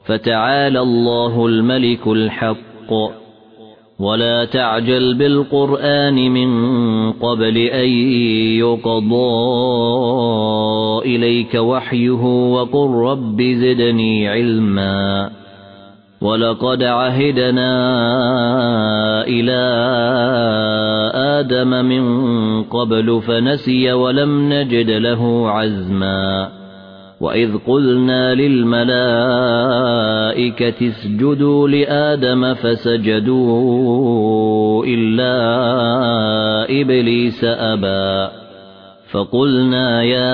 فتعالى الله الملك الحق ولا تعجل بالقرآن من قبل أن يقضى إليك وحيه وقل رب زدني علما ولقد عهدنا إلى آدم من قبل فنسي ولم نجد له عزما وإذ قلنا للملائكة اسجدوا لآدم فسجدوا إلا إبليس أبى فقلنا يا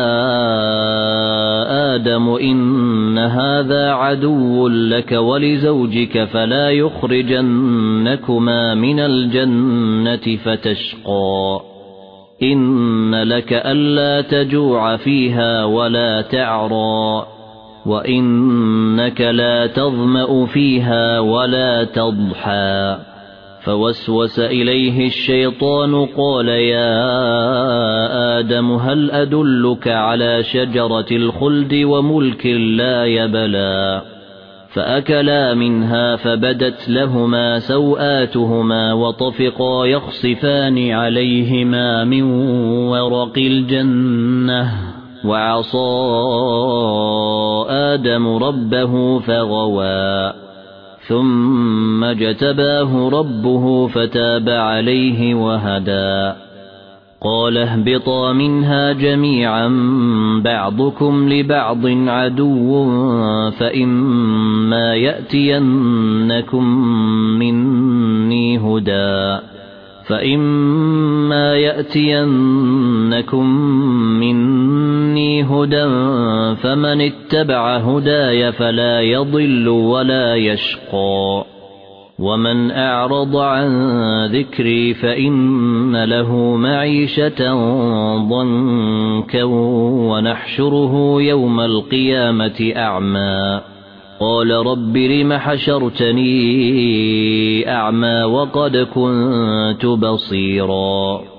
آدم إن هذا عدو لك ولزوجك فلا يخرجنكما من الجنة فتشقى إن لك ألا تجوع فيها ولا تعرى وإنك لا تظمأ فيها ولا تضحى فوسوس إليه الشيطان قال يا آدم هل أدلك على شجرة الخلد وملك لا يبلى فأكلا منها فبدت لهما سوآتهما وطفقا يخصفان عليهما من ورق الجنة وعصى آدم ربه فغوى ثم اجتباه ربه فتاب عليه وهدى قال اهبطا منها جميعا بعضكم لبعض عدو فإما يأتينكم مني هدى فمن اتبع هداي فلا يضل ولا يشقى ومن أعرض عن ذكري فإن له معيشة ضنكا ونحشره يوم القيامة أعمى قال رب لم حشرتني أعمى وقد كنت بصيرا